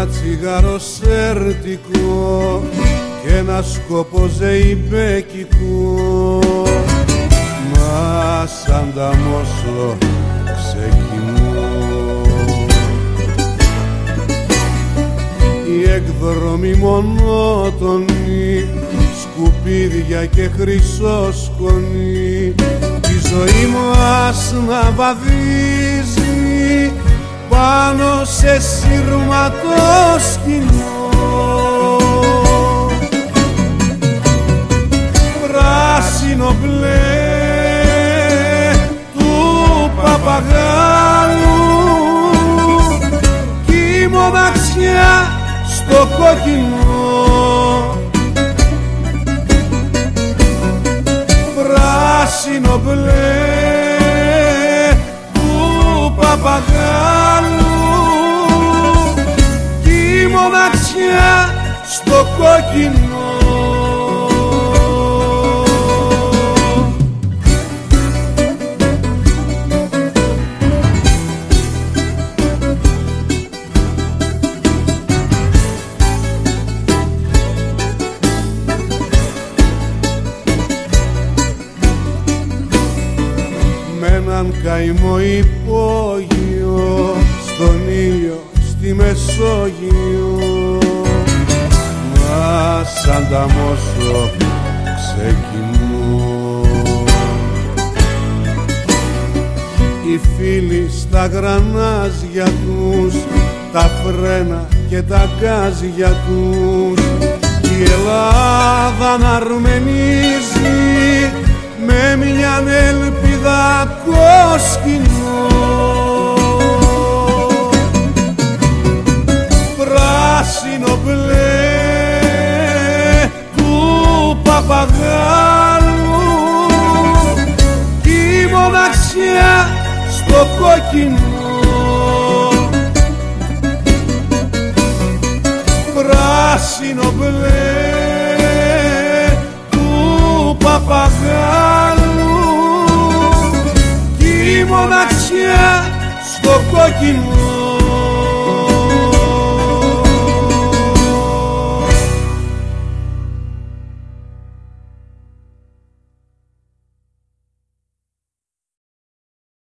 ένα τσιγάρο σερτικό και ένα σκοπό ζεϊμπέκικο, μα σαν τα μόσο ξεκινώ. Η εκδρομή μονότονη, σκουπίδια και χρυσό σκονή, η ζωή μας να βαδίζει πάνω σε σύρματο σκηνό. Πράσινο μπλε του παπαγάλου κι η μοναξιά στο κόκκινο. Πράσινο μπλε του παπαγάλου κι η μοναξιά στο κόκκινο. Μ' έναν καημό υπόγειο, στον ήλιο στη Μεσόγειο, μα σαν τα μόσο ξεκινώ. Οι φίλοι στα γρανάζια τους, τα φρένα και τα γκάζια τους, η Ελλάδα να αρμενίζει με μιαν ελπίδα κόσκινο. Πράσινο μπλε του παπαγάλου κι η μοναξιά στο κόκκινο. Πράσινο μπλε του παπαγάλου κι η μοναξιά στο κόκκινο.